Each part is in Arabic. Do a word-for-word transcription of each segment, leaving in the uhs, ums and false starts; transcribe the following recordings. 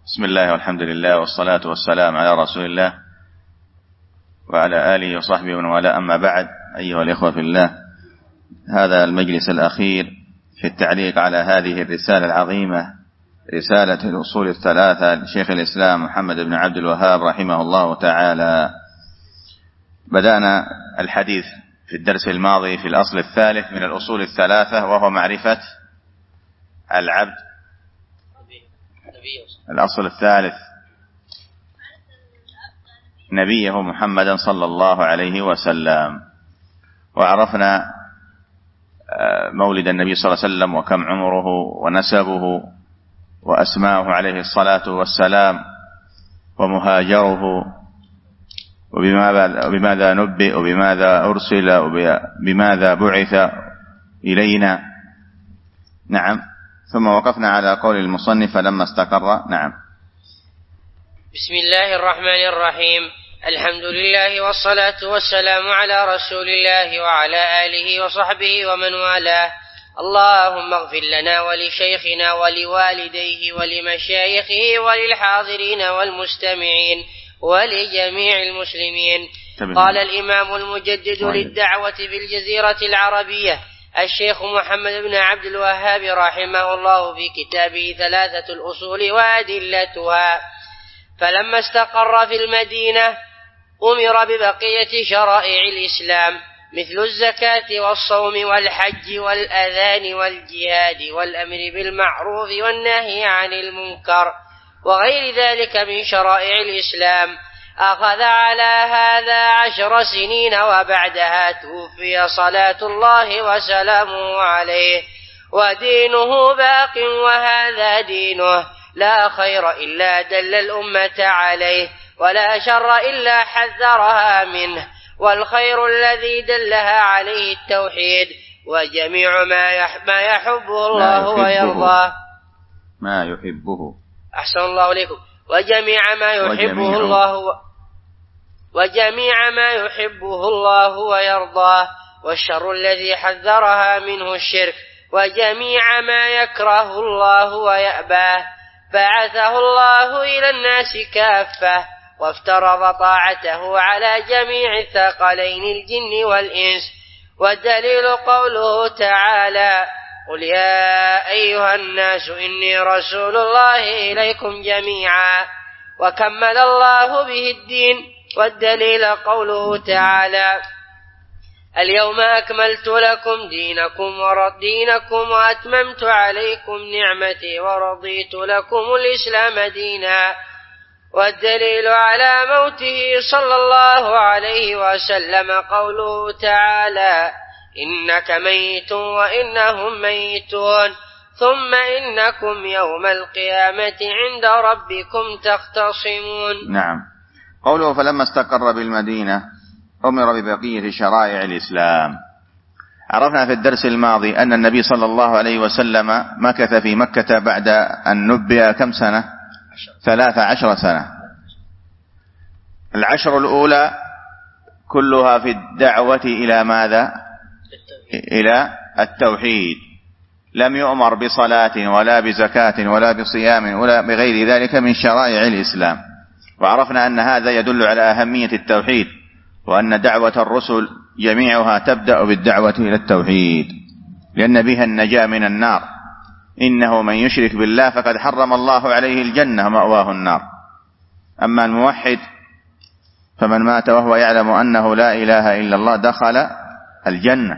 بسم الله والحمد لله والصلاة والسلام على رسول الله وعلى آله وصحبه ومن والاه، أما بعد. أيها الإخوة في الله، هذا المجلس الأخير في التعليق على هذه الرسالة العظيمة، رسالة الأصول الثلاثة لشيخ الإسلام محمد بن عبد الوهاب رحمه الله تعالى. بدأنا الحديث في الدرس الماضي في الأصل الثالث من الأصول الثلاثة، وهو معرفة العبد. الأصل الثالث نبيه محمدا صلى الله عليه وسلم، وعرفنا مولد النبي صلى الله عليه وسلم وكم عمره ونسبه وأسماءه عليه الصلاة والسلام ومهاجره وبماذا نبئ وبماذا أرسل وبماذا بعث إلينا. نعم. ثم وقفنا على قول المصنف لما استقر. نعم. بسم الله الرحمن الرحيم. الحمد لله والصلاة والسلام على رسول الله وعلى آله وصحبه ومن والاه. اللهم اغفر لنا ولشيخنا ولوالديه ولمشايخه وللحاضرين والمستمعين ولجميع المسلمين. قال الإمام المجدد للدعوة بالجزيرة العربية الشيخ محمد بن عبد الوهاب رحمه الله في كتابه ثلاثة الأصول وأدلتها: فلما استقر في المدينة أمر ببقية شرائع الإسلام مثل الزكاة والصوم والحج والأذان والجهاد والأمر بالمعروف والنهي عن المنكر وغير ذلك من شرائع الإسلام. أخذ على هذا عشر سنين، وبعدها توفي صلاة الله وسلامه عليه، ودينه باق وهذا دينه، لا خير إلا دل الأمة عليه، ولا شر إلا حذرها منه، والخير الذي دلها عليه التوحيد، وجميع ما يحبه الله ويرضاه ما يحبه أحسن الله إليكم وجميع ما يحبه الله و... وجميع ما يحبه الله ويرضاه، والشر الذي حذرها منه الشرك، وجميع ما يكره الله ويأباه. بعثه الله إلى الناس كافة، وافترض طاعته على جميع الثقلين الجن والإنس، والدليل قوله تعالى: قل يا أيها الناس إني رسول الله إليكم جميعا. وكمل الله به الدين، والدليل قوله تعالى: اليوم أكملت لكم دينكم ودينكم وأتممت عليكم نعمتي ورضيت لكم الإسلام دينا. والدليل على موته صلى الله عليه وسلم قوله تعالى: إنك ميت وإنهم ميتون ثم إنكم يوم القيامة عند ربكم تختصمون. نعم. قوله فلما استقر بالمدينة أمر ببقية شرائع الإسلام. عرفنا في الدرس الماضي أن النبي صلى الله عليه وسلم مكث في مكة بعد أن نبئ كم سنة؟ ثلاث عشر سنة. العشر الأولى كلها في الدعوة إلى ماذا؟ إلى التوحيد. لم يؤمر بصلاة ولا بزكاة ولا بصيام ولا بغير ذلك من شرائع الإسلام. وعرفنا أن هذا يدل على أهمية التوحيد، وأن دعوة الرسل جميعها تبدأ بالدعوة إلى التوحيد، لأن بها النجاة من النار. إنه من يشرك بالله فقد حرم الله عليه الجنة ومأواه النار. أما الموحد فمن مات وهو يعلم أنه لا إله إلا الله دخل الجنة.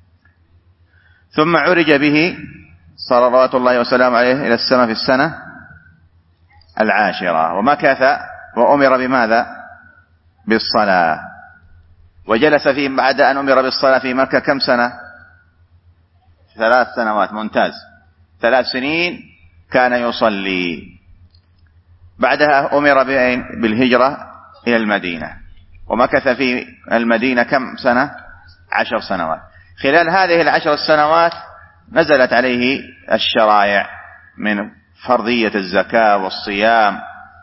ثم عرج به صلوات الله وسلامه عليه إلى السماء في السنة العاشرة، ومكث وأمر بماذا؟ بالصلاة. وجلس فيه بعد أن أمر بالصلاة في مكة كم سنة؟ ثلاث سنوات. ممتاز. ثلاث سنين كان يصلي. بعدها أمر بالهجرة إلى المدينة، ومكث في المدينة كم سنة؟ عشر سنوات. خلال هذه العشر السنوات نزلت عليه الشرائع من فرضية الزكاة والصيام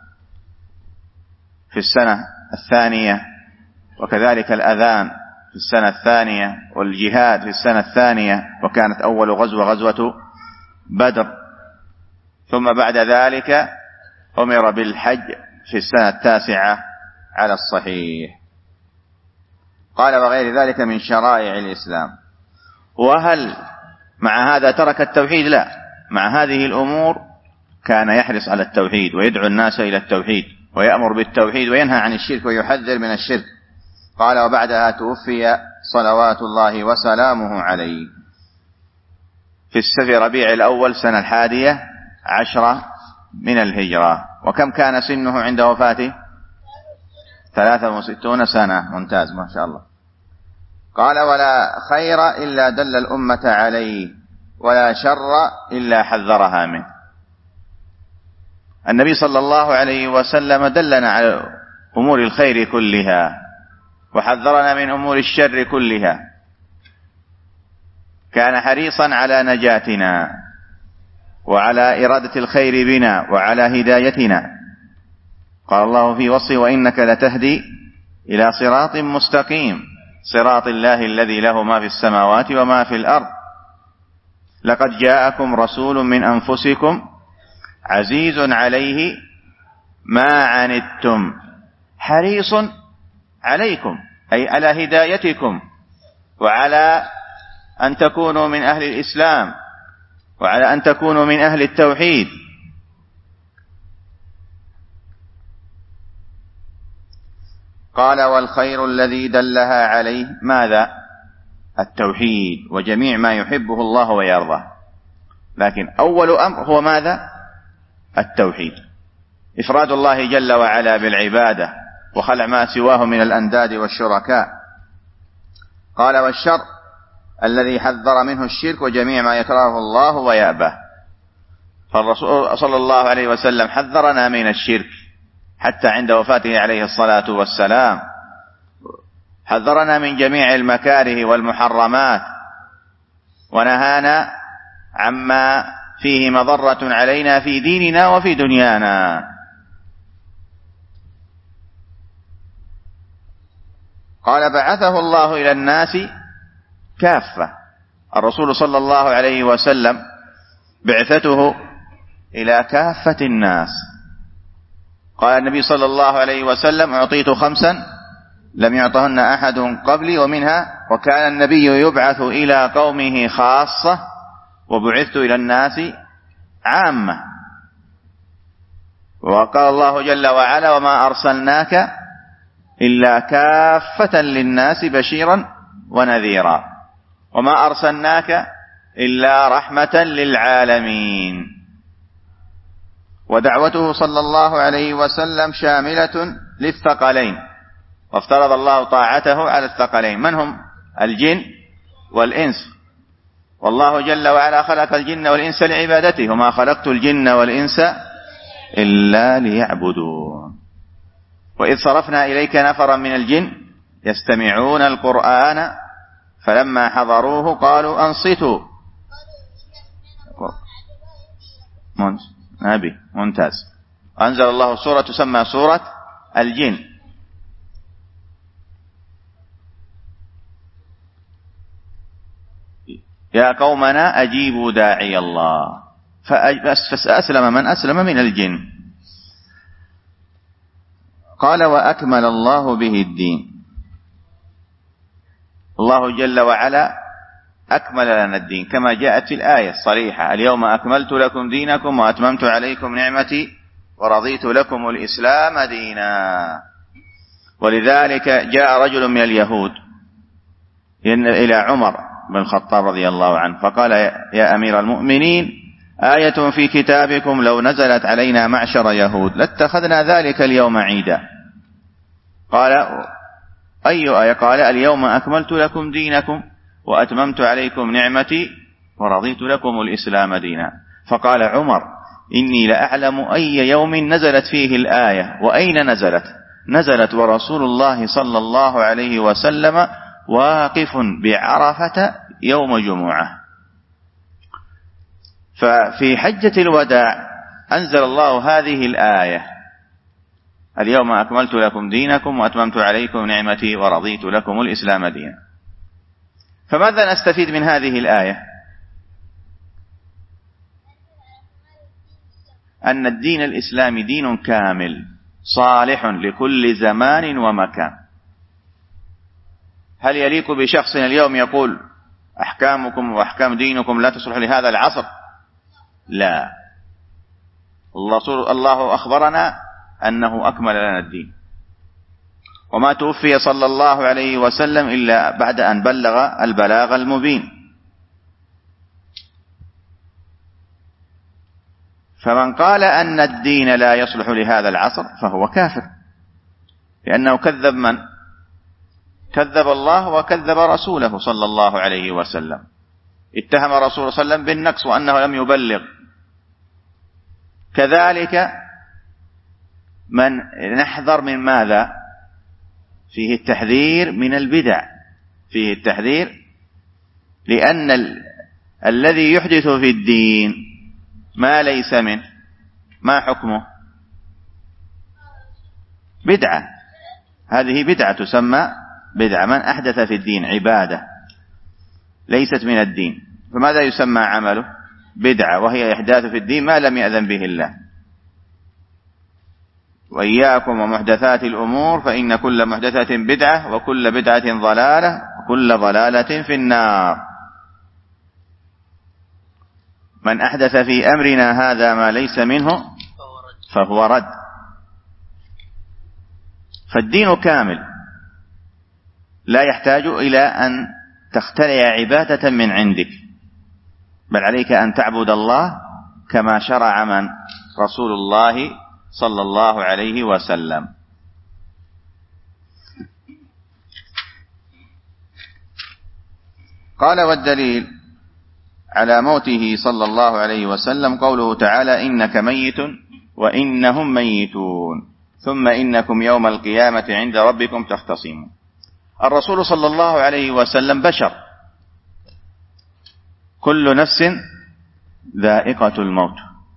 في السنة الثانية، وكذلك الأذان في السنة الثانية، والجهاد في السنة الثانية، وكانت أول غزوة غزوة بدر. ثم بعد ذلك أمر بالحج في السنة التاسعة على الصحيح. قال وغير ذلك من شرائع الإسلام. وهل مع هذا ترك التوحيد؟ لا، مع هذه الأمور كان يحرص على التوحيد ويدعو الناس إلى التوحيد ويأمر بالتوحيد وينهى عن الشرك ويحذر من الشرك. قال وبعدها توفي صلوات الله وسلامه عليه في ربيع الأول سنة الحادية عشرة من الهجرة. وكم كان سنه عند وفاته؟ ثلاثة وستون سنة. ممتاز ما شاء الله. قال ولا خير إلا دل الأمة عليه ولا شر إلا حذرها منه. النبي صلى الله عليه وسلم دلنا على أمور الخير كلها وحذرنا من أمور الشر كلها. كان حريصا على نجاتنا وعلى إرادة الخير بنا وعلى هدايتنا. قال الله في وصفه وإنك لتهدي إلى صراط مستقيم صراط الله الذي له ما في السماوات وما في الأرض لقد جاءكم رسول من أنفسكم عزيز عليه ما عنتم حريص عليكم، أي على هدايتكم وعلى أن تكونوا من أهل الإسلام وعلى أن تكونوا من أهل التوحيد. قال والخير الذي دلها عليه ماذا؟ التوحيد وجميع ما يحبه الله ويرضاه. لكن أول أمر هو ماذا؟ التوحيد، إفراد الله جل وعلا بالعبادة وخلع ما سواه من الأنداد والشركاء. قال والشر الذي حذر منه الشرك وجميع ما يكرهه الله ويأباه. فالرسول صلى الله عليه وسلم حذرنا من الشرك حتى عند وفاته عليه الصلاة والسلام، حذرنا من جميع المكاره والمحرمات ونهانا عما فيه مضرة علينا في ديننا وفي دنيانا. قال بعثه الله إلى الناس كافة. الرسول صلى الله عليه وسلم بعثته إلى كافة الناس. قال النبي صلى الله عليه وسلم أعطيت خمسا لم يعطهن أحد قبلي ومنها وكان النبي يبعث إلى قومه خاصة وبعثت إلى الناس عامة. وقال الله جل وعلا وما أرسلناك إلا كافة للناس بشيرا ونذيرا وما أرسلناك إلا رحمة للعالمين. ودعوته صلى الله عليه وسلم شاملة للثقلين، وافترض الله طاعته على الثقلين من هم؟ الجن والإنس. والله جل وعلا خلق الجن والإنس لعبادته وما خلقت الجن والإنس إلا ليعبدون. وإذ صرفنا إليك نفرا من الجن يستمعون القرآن فلما حضروه قالوا أنصتوا. نبي ممتاز. أنزل الله سورة تسمى سورة الجن. يا قومنا أجيبوا داعي الله فأسلم من أسلم من الجن. قال وأكمل الله به الدين. الله جل وعلا أكمل لنا الدين كما جاءت في الآية الصريحة اليوم أكملت لكم دينكم وأتممت عليكم نعمتي ورضيت لكم الإسلام دينا. ولذلك جاء رجل من اليهود إلى عمر بن الخطاب رضي الله عنه فقال يا أمير المؤمنين آية في كتابكم لو نزلت علينا معشر يهود لاتخذنا ذلك اليوم عيدا. قال أي آية؟ قال اليوم أكملت لكم دينكم وأتممت عليكم نعمتي ورضيت لكم الإسلام دينا. فقال عمر إني لأعلم أي يوم نزلت فيه الآية وأين نزلت. نزلت ورسول الله صلى الله عليه وسلم واقف بعرفة يوم جمعة. ففي حجة الوداع أنزل الله هذه الآية اليوم أكملت لكم دينكم وأتممت عليكم نعمتي ورضيت لكم الإسلام دينا. فماذا نستفيد من هذه الآية؟ أن الدين الإسلامي دين كامل صالح لكل زمان ومكان. هل يليق بشخص اليوم يقول أحكامكم وأحكام دينكم لا تصلح لهذا العصر؟ لا، الله أخبرنا أنه أكمل لنا الدين، وما توفي صلى الله عليه وسلم إلا بعد أن بلغ البلاغ المبين. فمن قال أن الدين لا يصلح لهذا العصر فهو كافر، لأنه كذب من؟ كذب الله وكذب رسوله صلى الله عليه وسلم. اتهم رسول الله صلى الله عليه وسلم بالنقص وأنه لم يبلغ. كذلك من نحذر من ماذا؟ فيه التحذير من البدع، فيه التحذير، لأن ال... الذي يحدث في الدين ما ليس منه ما حكمه؟ بدعة. هذه بدعة تسمى بدعة. من أحدث في الدين عبادة ليست من الدين فماذا يسمى عمله؟ بدعة، وهي إحداث في الدين ما لم يأذن به الله. وإياكم ومحدثات الأمور فإن كل محدثة بدعة وكل بدعة ضلالة وكل ضلالة في النار. من أحدث في أمرنا هذا ما ليس منه فهو رد. فالدين كامل لا يحتاج إلى أن تخترع عبادة من عندك، بل عليك أن تعبد الله كما شرع من؟ رسول الله صلى الله عليه وسلم. قال: والدليل على موته صلى الله عليه وسلم قوله تعالى: إنك ميت وإنهم ميتون ثم إنكم يوم القيامة عند ربكم تختصمون. الرسول صلى الله عليه وسلم بشر، كل نفس ذائقة الموت،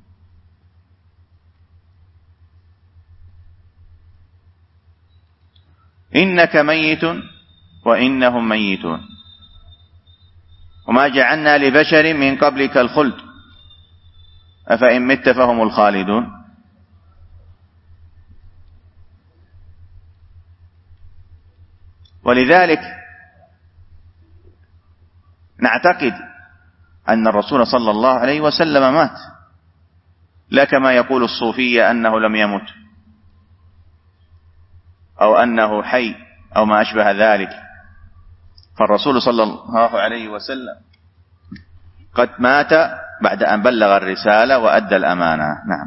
إنك ميت وإنهم ميتون وما جعلنا لبشر من قبلك الخلد أفإن مت فهم الخالدون. ولذلك نعتقد أن الرسول صلى الله عليه وسلم مات، لا كما يقول الصوفية أنه لم يمت أو أنه حي أو ما أشبه ذلك. فالرسول صلى الله عليه وسلم قد مات بعد أن بلغ الرسالة وأدى الأمانة. نعم.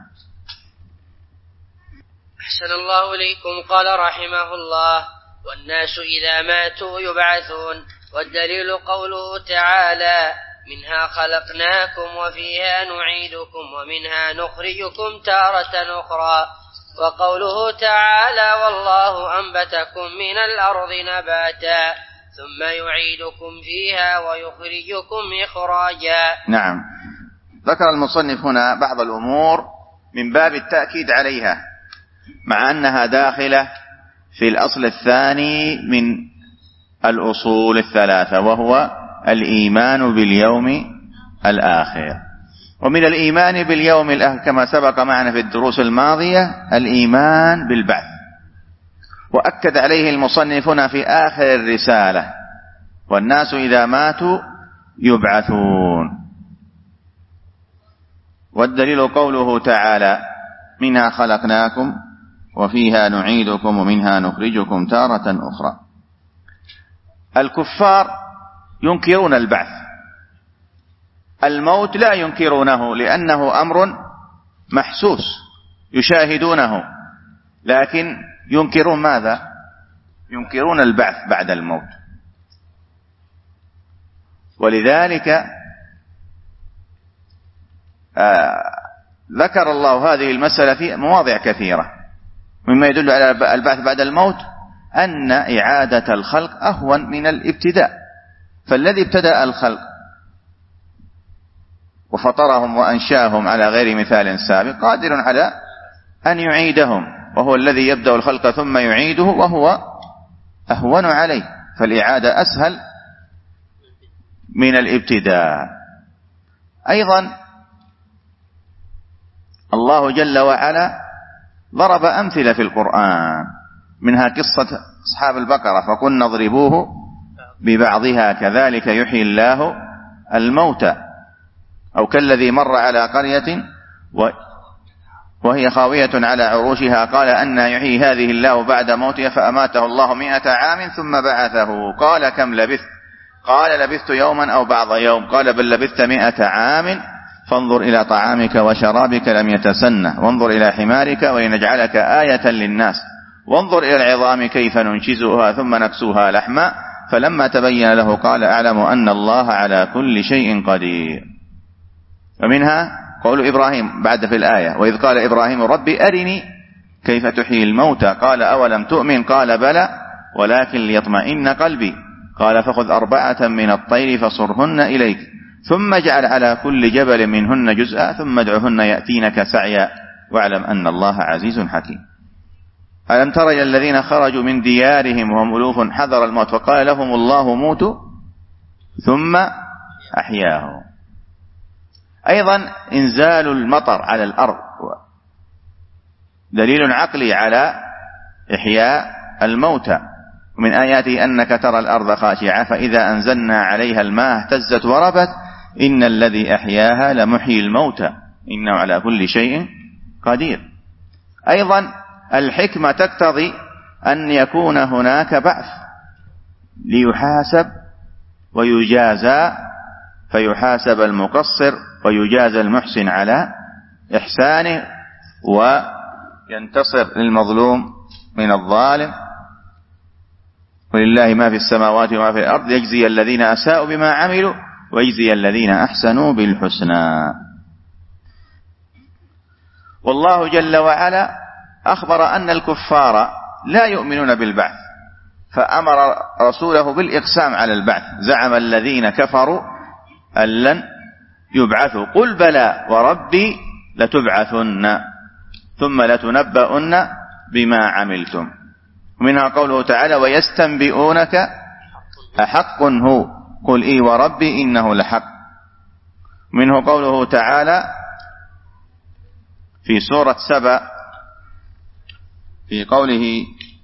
أحسن الله إليكم. قال رحمه الله: والناس إذا ماتوا يبعثون. والدليل قوله تعالى: منها خلقناكم وفيها نعيدكم ومنها نخرجكم تارة أخرى. وقوله تعالى: والله أنبتكم من الأرض نباتا ثم يعيدكم فيها ويخرجكم إخراجا. نعم. ذكر المصنف هنا بعض الأمور من باب التأكيد عليها، مع أنها داخلة في الأصل الثاني من الأصول الثلاثة، وهو الإيمان باليوم الآخر. ومن الإيمان باليوم الآخر كما سبق معنا في الدروس الماضية الإيمان بالبعث، وأكد عليه المصنف هنا في آخر الرسالة: والناس إذا ماتوا يبعثون. والدليل قوله تعالى: منها خلقناكم وفيها نعيدكم ومنها نخرجكم تارة أخرى. الكفار ينكرون البعث، الموت لا ينكرونه لأنه أمر محسوس يشاهدونه، لكن ينكرون ماذا؟ ينكرون البعث بعد الموت. ولذلك آه ذكر الله هذه المسألة في مواضع كثيرة. مما يدل على البعث بعد الموت أن إعادة الخلق أهون من الابتداء. فالذي ابتدأ الخلق وفطرهم وأنشاهم على غير مثال سابق قادر على أن يعيدهم، وهو الذي يبدأ الخلق ثم يعيده وهو أهون عليه، فالإعادة أسهل من الابتداء. أيضا الله جل وعلا ضرب أمثلة في القرآن، منها قصة أصحاب البقرة فقلنا اضربوه ببعضها كذلك يحيي الله الموتى، أو كالذي مر على قرية وهي خاوية على عروشها قال أن يحيي هذه الله بعد موتها فأماته الله مئة عام ثم بعثه قال كم لبثت؟ قال لبثت يوما أو بعض يوم، قال بل لبثت مئة عام فانظر إلى طعامك وشرابك لم يتسنه، وانظر إلى حمارك ولنجعلك آية للناس، وانظر إلى العظام كيف ننشزها ثم نكسوها لحما، فلما تبين له قال أعلم أن الله على كل شيء قدير. ومنها قول إبراهيم بعد في الآية وإذ قال إبراهيم ربي أرني كيف تحيي الموتى قال أولم تؤمن قال بلى ولكن ليطمئن قلبي قال فخذ أربعة من الطير فصرهن إليك ثم اجعل على كل جبل منهن جزءا ثم ادعهن يأتينك سعيا واعلم أن الله عزيز حكيم. ألم تر إلى الذين خرجوا من ديارهم وهم ألوف حذر الموت فقال لهم الله موتوا ثم أحياهم. أيضا إنزال المطر على الأرض دليل عقلي على إحياء الموتى، ومن آياته أنك ترى الأرض خاشعة فإذا أنزلنا عليها الماء اهتزت وربت إن الذي أحياها لمحيي الموتى إنه على كل شيء قدير. أيضا الحكمة تقتضي أن يكون هناك بعث ليحاسب ويجازى، فيحاسب المقصر ويجازى المحسن على إحسانه وينتصر للمظلوم من الظالم، ولله ما في السماوات وما في الأرض يجزي الذين أساءوا بما عملوا ويجزي الذين أحسنوا بالحسنى. والله جل وعلا أخبر أن الكفار لا يؤمنون بالبعث فأمر رسوله بالإقسام على البعث، زعم الذين كفروا أن لن يبعثوا قل بلى وربي لتبعثن ثم لتنبؤن بما عملتم. ومنها قوله تعالى ويستنبئونك أحق هو قل إي وربي إنه لحق. منه قوله تعالى في سورة سبأ في قوله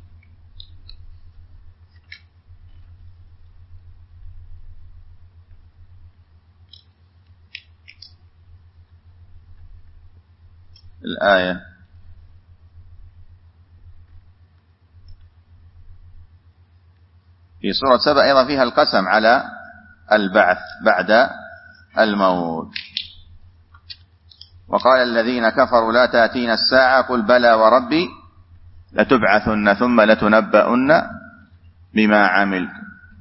الآية في سورة سبأ أيضا فيها القسم على البعث بعد الموت. وقال الذين كفروا لا تأتينا الساعة قل بلى وربي لتبعثن ثم لتنبؤن بما عملتم.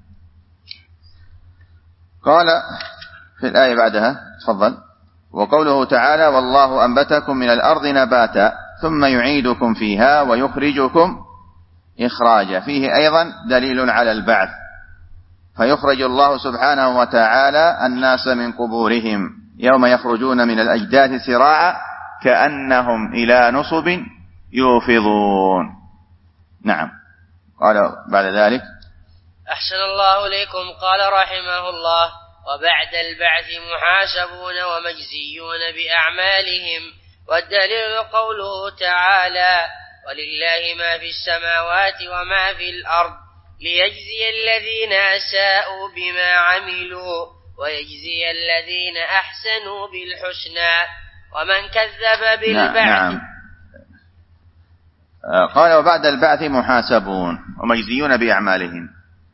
قال في الآية بعدها تفضل وقوله تعالى والله أنبتكم من الأرض نباتا ثم يعيدكم فيها ويخرجكم إخراجا، فيه أيضا دليل على البعث، فيخرج الله سبحانه وتعالى الناس من قبورهم يوم يخرجون من الأجداث سراعا كأنهم إلى نصب يوفضون. نعم. قال بعد ذلك أحسن الله إليكم قال رحمه الله وبعد البعث محاسبون ومجزيون بأعمالهم، والدليل قوله تعالى ولله ما في السماوات وما في الأرض ليجزي الذين أساءوا بما عملوا ويجزي الذين أحسنوا بالحسنى ومن كذب بالبعث. نعم. قال وبعد البعث محاسبون ومجزيون بأعمالهم.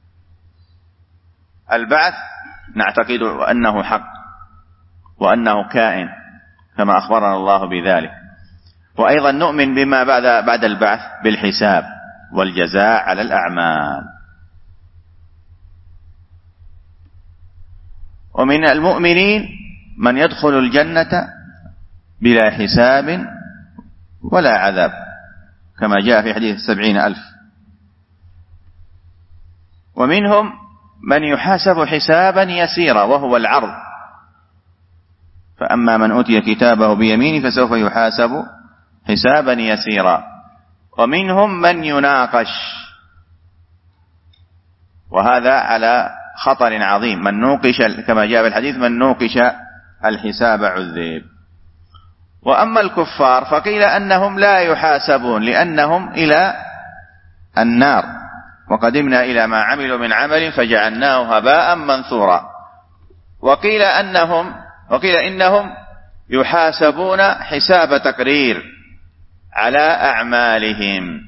البعث نعتقد أنه حق وأنه كائن كما أخبرنا الله بذلك، وأيضا نؤمن بما بعد بعد البعث بالحساب والجزاء على الأعمال. ومن المؤمنين من يدخل الجنة بلا حساب ولا عذاب كما جاء في حديث السبعين ألف، ومنهم من يحاسب حسابا يسيرا وهو العرض، فأما من أوتي كتابه بيمينه فسوف يحاسب حسابا يسيرا. ومنهم من يناقش، وهذا على خطر عظيم، من نوقش كما جاء في الحديث من نوقش الحساب عذب. وأما الكفار فقيل أنهم لا يحاسبون لأنهم إلى النار، وقدمنا إلى ما عملوا من عمل فجعلناه هباء منثورا. وقيل أنهم وقيل إنهم يحاسبون حساب تقرير على أعمالهم.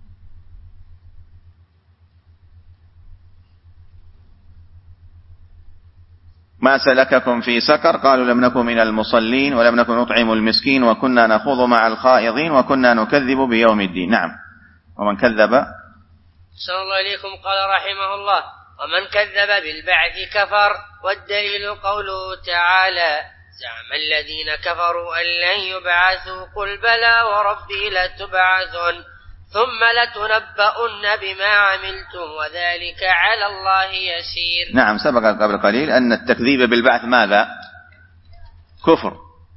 ما سلككم في سقر؟ قالوا لم نكن من المصلين ولم نكن نطعم المسكين وكنا نخوض مع الخائضين وكنا نكذب بيوم الدين. نعم. ومن كذب صلى الله عليكم قال رحمه الله: ومن كذب بالبعث كفر. والدليل قوله تعالى: زعم الذين كفروا أن لن يبعثوا قل بلى وربي لتبعثن ثم لتنبؤن بما عملتم وذلك على الله يسير. نعم، سبق قبل قليل أن التكذيب بالبعث ماذا؟ كفر،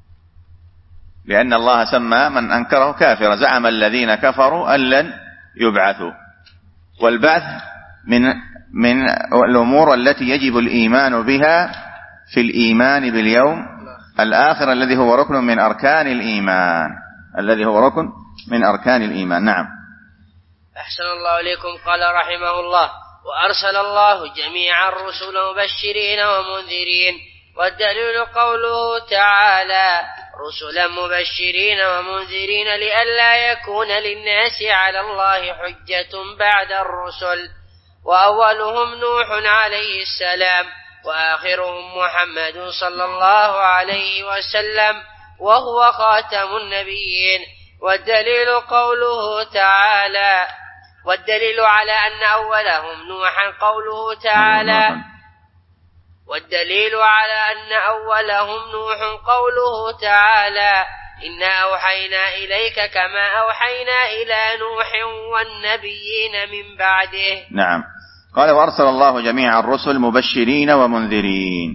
لأن الله سمى من أنكره كافرا. زعم الذين كفروا أن لن يبعثوا. والبعث من من الأمور التي يجب الإيمان بها في الإيمان باليوم الآخر الذي هو ركن من أركان الإيمان الذي هو ركن من أركان الإيمان. نعم. أحسن الله عليكم. قال رحمه الله: وأرسل الله جميع الرسل مبشرين ومنذرين. والدليل قوله تعالى: رسلا مبشرين ومنذرين لئلا يكون للناس على الله حجة بعد الرسل. وأولهم نوح عليه السلام وآخرهم محمد صلى الله عليه وسلم وهو خاتم النبيين. والدليل قوله تعالى والدليل على أن أولهم نوحا قوله تعالى والدليل على أن أولهم نوح قوله تعالى: إنا أوحينا إليك كما أوحينا إلى نوح والنبيين من بعده. نعم. قال: وأرسل الله جميع الرسل مبشرين ومنذرين.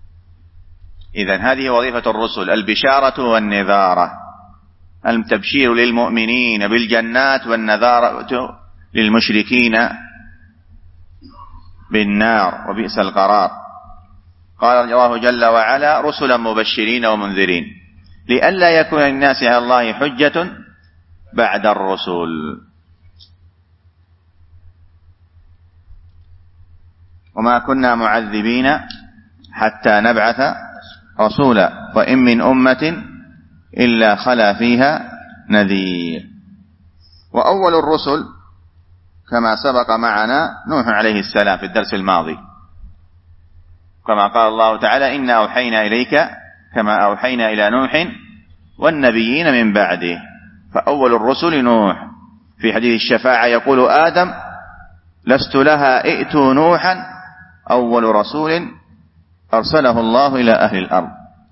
إذن هذه وظيفة الرسل: البشارة والنذارة، التبشير للمؤمنين بالجنات والنذارة للمشركين بالنار وبئس القرار. قال الله جل وعلا: رسلا مبشرين ومنذرين لئلا يكون للناس على الله حجة بعد الرسل. وما كنا معذبين حتى نبعث رسولا وإن من أمة إلا خلا فيها نذير. وأول الرسل كما سبق معنا نوح عليه السلام في الدرس الماضي، كما قال الله تعالى: إنا أوحينا إليك كما أوحينا إلى نوح والنبيين من بعده. فأول الرسل نوح. في حديث الشفاعة يقول آدم: لست لها ائتوا نوحا أول رسول أرسله الله إلى أهل الأرض.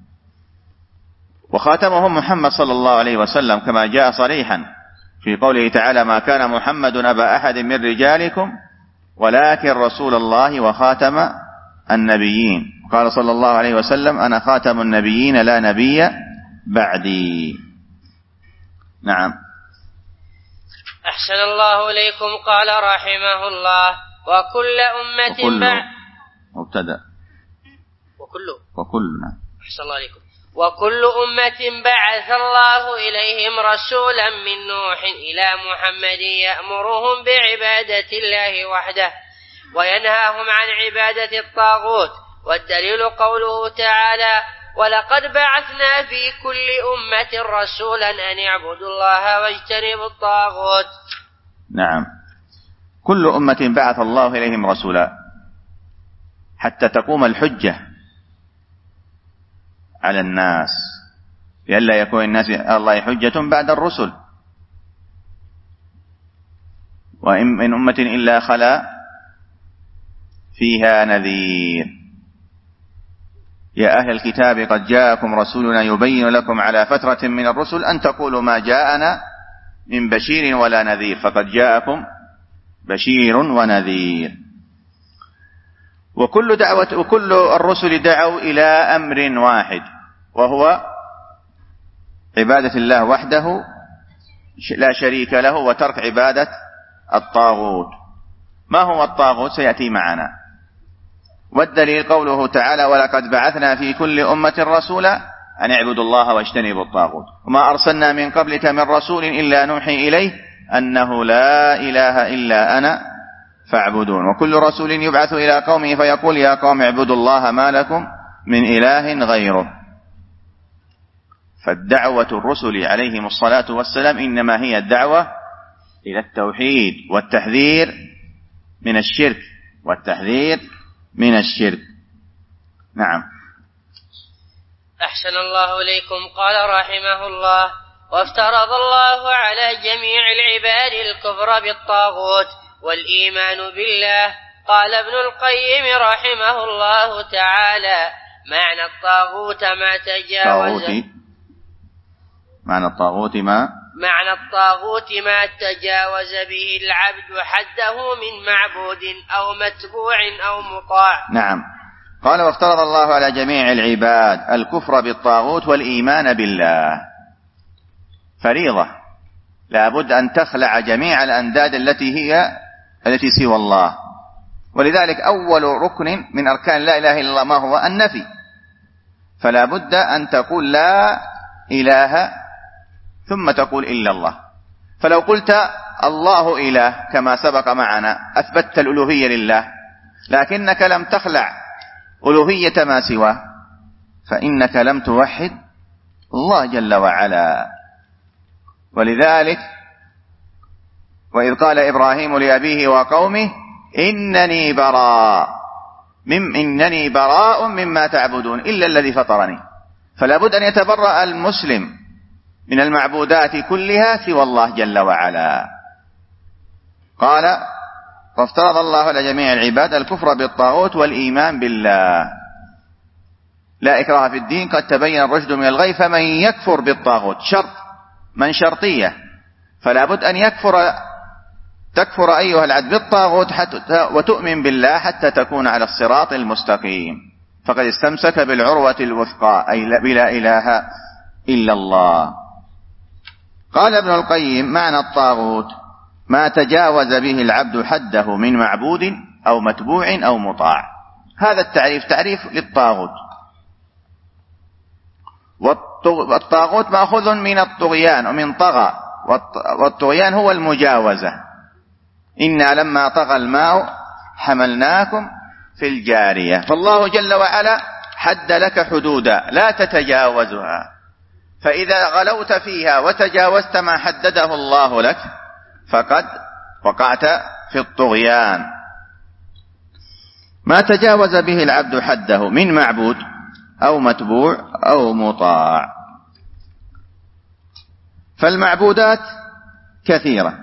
وخاتمهم محمد صلى الله عليه وسلم كما جاء صريحا في قوله تعالى: ما كان محمد أبا أحد من رجالكم ولكن رسول الله وخاتم النبيين. قال صلى الله عليه وسلم: أنا خاتم النبيين لا نبي بعدي. نعم. أحسن الله إليكم. قال رحمه الله: وكل أمة بعد مبتدأ وكل وكل نعم. أحسن الله إليكم. وكل أمة بعث الله إليهم رسولا من نوح إلى محمد يأمرهم بعبادة الله وحده وينهاهم عن عبادة الطاغوت. والدليل قوله تعالى: ولقد بعثنا في كل أمة رسولا أن اعبدوا الله واجتنبوا الطاغوت. نعم. كل أمة بعث الله إليهم رسولا حتى تقوم الحجة على الناس، لئلا يكون الناس على الله حجة بعد الرسل. وإن من أمة إلا خلا فيها نذير. يا أهل الكتاب قد جاءكم رسولنا يبين لكم على فترة من الرسل أن تقولوا ما جاءنا من بشير ولا نذير، فقد جاءكم بشير ونذير. وكل دعوة وكل الرسل دعوا إلى أمر واحد، وهو عبادة الله وحده لا شريك له وترك عبادة الطاغوت. ما هو الطاغوت سيأتي معنا. والدليل قوله تعالى: ولقد بعثنا في كل أمة رسولا أن اعبدوا الله واجتنبوا الطاغوت. وما أرسلنا من قبلك من رسول إلا نوحي إليه أنه لا إله إلا أنا فاعبدون. وكل رسول يبعث إلى قومه فيقول يا قوم اعبدوا الله ما لكم من إله غيره. فالدعوة الرسل عليهم الصلاة والسلام إنما هي الدعوة إلى التوحيد والتحذير من الشرك والتحذير من الشرك. نعم. أحسن الله إليكم. قال رحمه الله: وافترض الله على جميع العباد الكفر بالطاغوت والإيمان بالله. قال ابن القيم رحمه الله تعالى: معنى الطاغوت ما تجاوز معنى الطاغوت ما معنى الطاغوت ما تجاوز به العبد حده من معبود أو متبوع أو مطاع. نعم. قال: وافترض الله على جميع العباد الكفر بالطاغوت والإيمان بالله. فريضة لا بد أن تخلع جميع الأنداد التي هي التي سوى الله. ولذلك أول ركن من أركان لا إله إلا الله ما هو؟ النفي. فلا بد أن تقول لا إله ثم تقول إلا الله. فلو قلت الله إله كما سبق معنا أثبتت الألوهية لله، لكنك لم تخلع ألوهية ما سواه، فإنك لم توحد الله جل وعلا. ولذلك وإذ قال إبراهيم لأبيه وقومه إنني براء مم إنني براء مما تعبدون إلا الذي فطرني. فلا بد أن يتبرأ المسلم من المعبودات كلها سوى الله جل وعلا. قال: وافترض الله على جميع العباد الكفر بالطاغوت والإيمان بالله. لا إكراه في الدين قد تبين الرشد من الغي. فمن يكفر بالطاغوت شرط من شرطية، فلا بد أن يكفر تكفر أيها العبد بالطاغوت حتى وتؤمن بالله حتى تكون على الصراط المستقيم، فقد استمسك بالعروة الوثقى أي بلا إله إلا الله. قال ابن القيم: معنى الطاغوت ما تجاوز به العبد حده من معبود أو متبوع أو مطاع. هذا التعريف تعريف للطاغوت. والطاغوت مأخوذ من الطغيان ومن طغى، والطغيان هو المجاوزة. إنا لما طغى الماء حملناكم في الجارية. فالله جل وعلا حد لك حدودا لا تتجاوزها، فإذا غلوت فيها وتجاوزت ما حدده الله لك فقد وقعت في الطغيان. ما تجاوز به العبد حده من معبود أو متبوع أو مطاع. فالمعبودات كثيرة،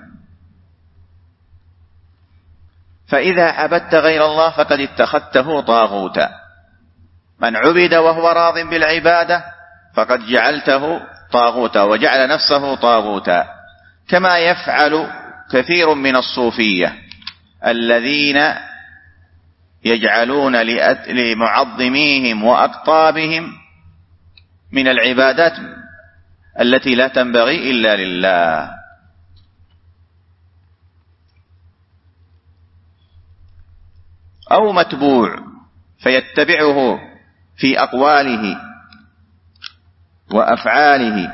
فإذا عبدت غير الله فقد اتخذته طاغوتا. من عبد وهو راض بالعبادة فقد جعلته طاغوتا وجعل نفسه طاغوتا، كما يفعل كثير من الصوفية الذين يجعلون لمعظميهم وأقطابهم من العبادات التي لا تنبغي إلا لله. أو متبوع فيتبعه في أقواله وأفعاله،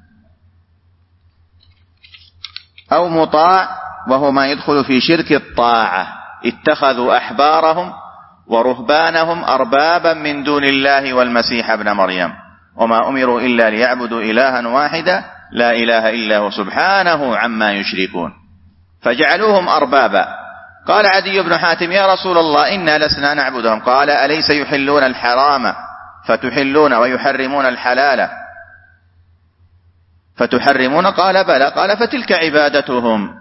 أو مطاع وهو ما يدخل في شرك الطاعة. اتخذوا أحبارهم ورهبانهم أربابا من دون الله والمسيح ابن مريم وما أمروا إلا ليعبدوا إلها واحدا لا إله إلا هو سبحانه عما يشركون، فجعلوهم أربابا. قال عدي بن حاتم: يا رسول الله إنا لسنا نعبدهم. قال: أليس يحلون الحرام فتحلون ويحرمون الحلال فتحرمون؟ قال: بلى. قال: فتلك عبادتهم.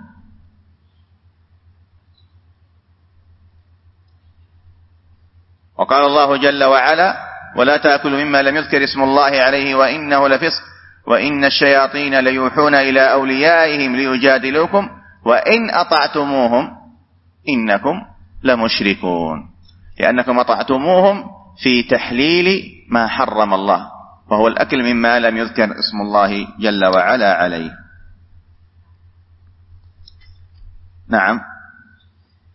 وقال الله جل وعلا: ولا تأكلوا مما لم يذكر اسم الله عليه وإنه لفسق وإن الشياطين ليوحون إلى أوليائهم ليجادلوكم وإن أطعتموهم إنكم لمشركون، لأنكم أطعتموهم في تحليل ما حرم الله، وهو الأكل مما لم يذكر اسم الله جل وعلا عليه. نعم.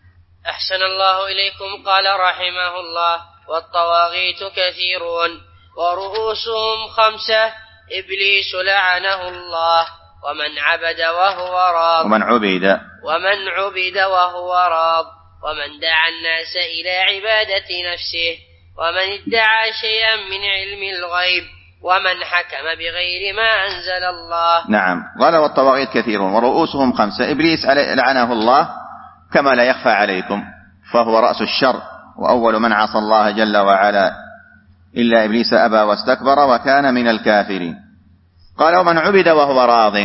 أحسن الله إليكم. قال رحمه الله: والطواغيت كثيرون ورؤوسهم خمسة إبليس لعنه الله ومن عبد وهو راض ومن عبد ومن عبد وهو راض ومن دعا الناس إلى عبادة نفسه ومن ادعى شيئا من علم الغيب ومن حكم بغير ما أنزل الله. نعم. قال والطواغيت كثيرون ورؤوسهم خمسة. إبليس لعنه الله كما لا يخفى عليكم، فهو رأس الشر وأول من عصى الله جل وعلا إلا إبليس أبى واستكبر وكان من الكافرين. قال ومن عبد وهو راض،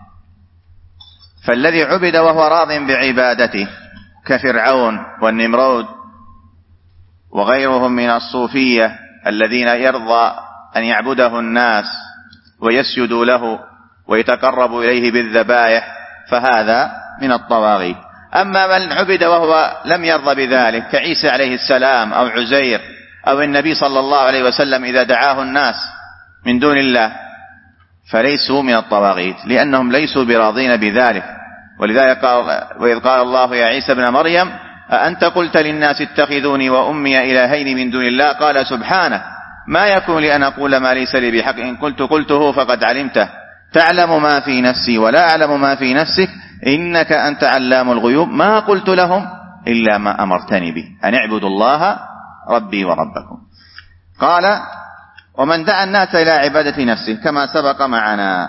فالذي عبد وهو راض بعبادته كفرعون والنمرود وغيرهم من الصوفية الذين يرضى أن يعبده الناس ويسجدوا له ويتقربوا إليه بالذبائح، فهذا من الطواغيت. أما من عبد وهو لم يرضى بذلك كعيسى عليه السلام أو عزير أو النبي صلى الله عليه وسلم إذا دعاه الناس من دون الله، فليسوا من الطواغيت لأنهم ليسوا براضين بذلك. ولذلك قال وإذ قال الله يا عيسى ابن مريم أأنت قلت للناس اتخذوني وأمي إلهين من دون الله قال سبحانه ما يكون لي أن أقول ما ليس لي بحق إن قلت قلته فقد علمته تعلم ما في نفسي ولا أعلم ما في نفسك إنك أنت علام الغيوب ما قلت لهم إلا ما أمرتني به أن اعبدوا الله ربي وربكم. قال ومن دعا الناس إلى عبادة نفسه كما سبق معنا،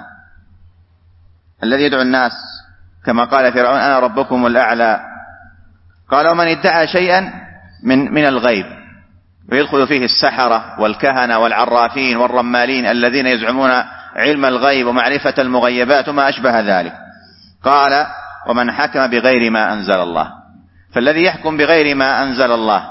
الذي يدعو الناس كما قال فرعون أنا ربكم الأعلى. قال ومن ادعى شيئا من من الغيب، ويدخل فيه السحرة والكهنة والعرافين والرمالين الذين يزعمون علم الغيب ومعرفة المغيبات وما أشبه ذلك. قال ومن حكم بغير ما أنزل الله، فالذي يحكم بغير ما أنزل الله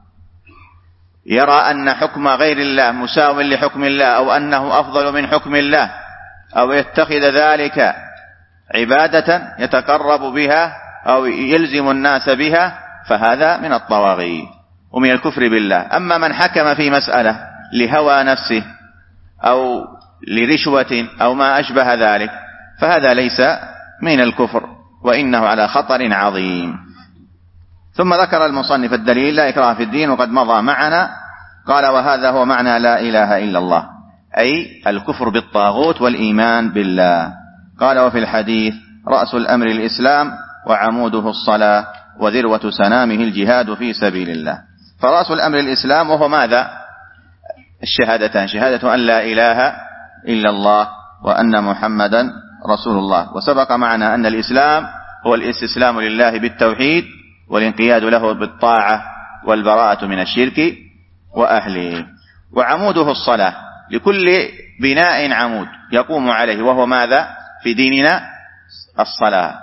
يرى أن حكم غير الله مساو لحكم الله أو أنه أفضل من حكم الله أو يتخذ ذلك عبادة يتقرب بها أو يلزم الناس بها، فهذا من الطواغيت ومن الكفر بالله. أما من حكم في مسألة لهوى نفسه أو لرشوة أو ما أشبه ذلك فهذا ليس من الكفر وإنه على خطر عظيم. ثم ذكر المصنف الدليل لا إكراه في الدين وقد مضى معنا. قال وهذا هو معنى لا إله إلا الله، أي الكفر بالطاغوت والإيمان بالله. قال وفي الحديث رأس الأمر الإسلام وعموده الصلاة وذروة سنامه الجهاد في سبيل الله. فرأس الأمر الإسلام وهو ماذا؟ الشهادتان، شهادة أن لا إله إلا الله وأن محمدا رسول الله. وسبق معنا أن الإسلام هو الاستسلام لله بالتوحيد والانقياد له بالطاعة والبراءة من الشرك وأهله. وعموده الصلاة، لكل بناء عمود يقوم عليه، وهو ماذا في ديننا؟ الصلاة،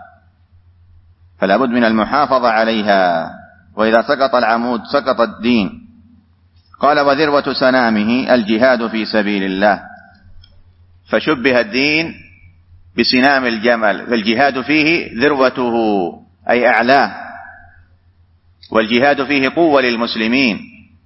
فلا بد من المحافظة عليها، وإذا سقط العمود سقط الدين. قال وذروة سنامه الجهاد في سبيل الله، فشبه الدين بسنام الجمل، فالجهاد فيه ذروته أي أعلاه، والجهاد فيه قوة للمسلمين،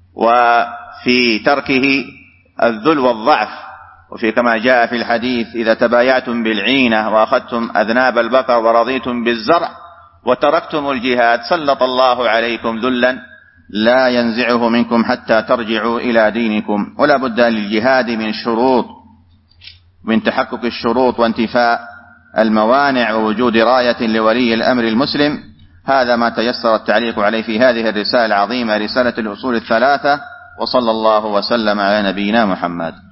وفي تركه الذل والضعف. وفي كما جاء في الحديث إذا تبايعتم بالعينة وأخذتم أذناب البقر ورضيتم بالزرع وتركتم الجهاد سلط الله عليكم ذلا لا ينزعه منكم حتى ترجعوا إلى دينكم. ولا بد للجهاد من شروط، من تحقق الشروط وانتفاء الموانع ووجود راية لولي الأمر المسلم. هذا ما تيسر التعليق عليه في هذه الرسالة العظيمة، رسالة الأصول الثلاثة. وصلى الله وسلم على نبينا محمد.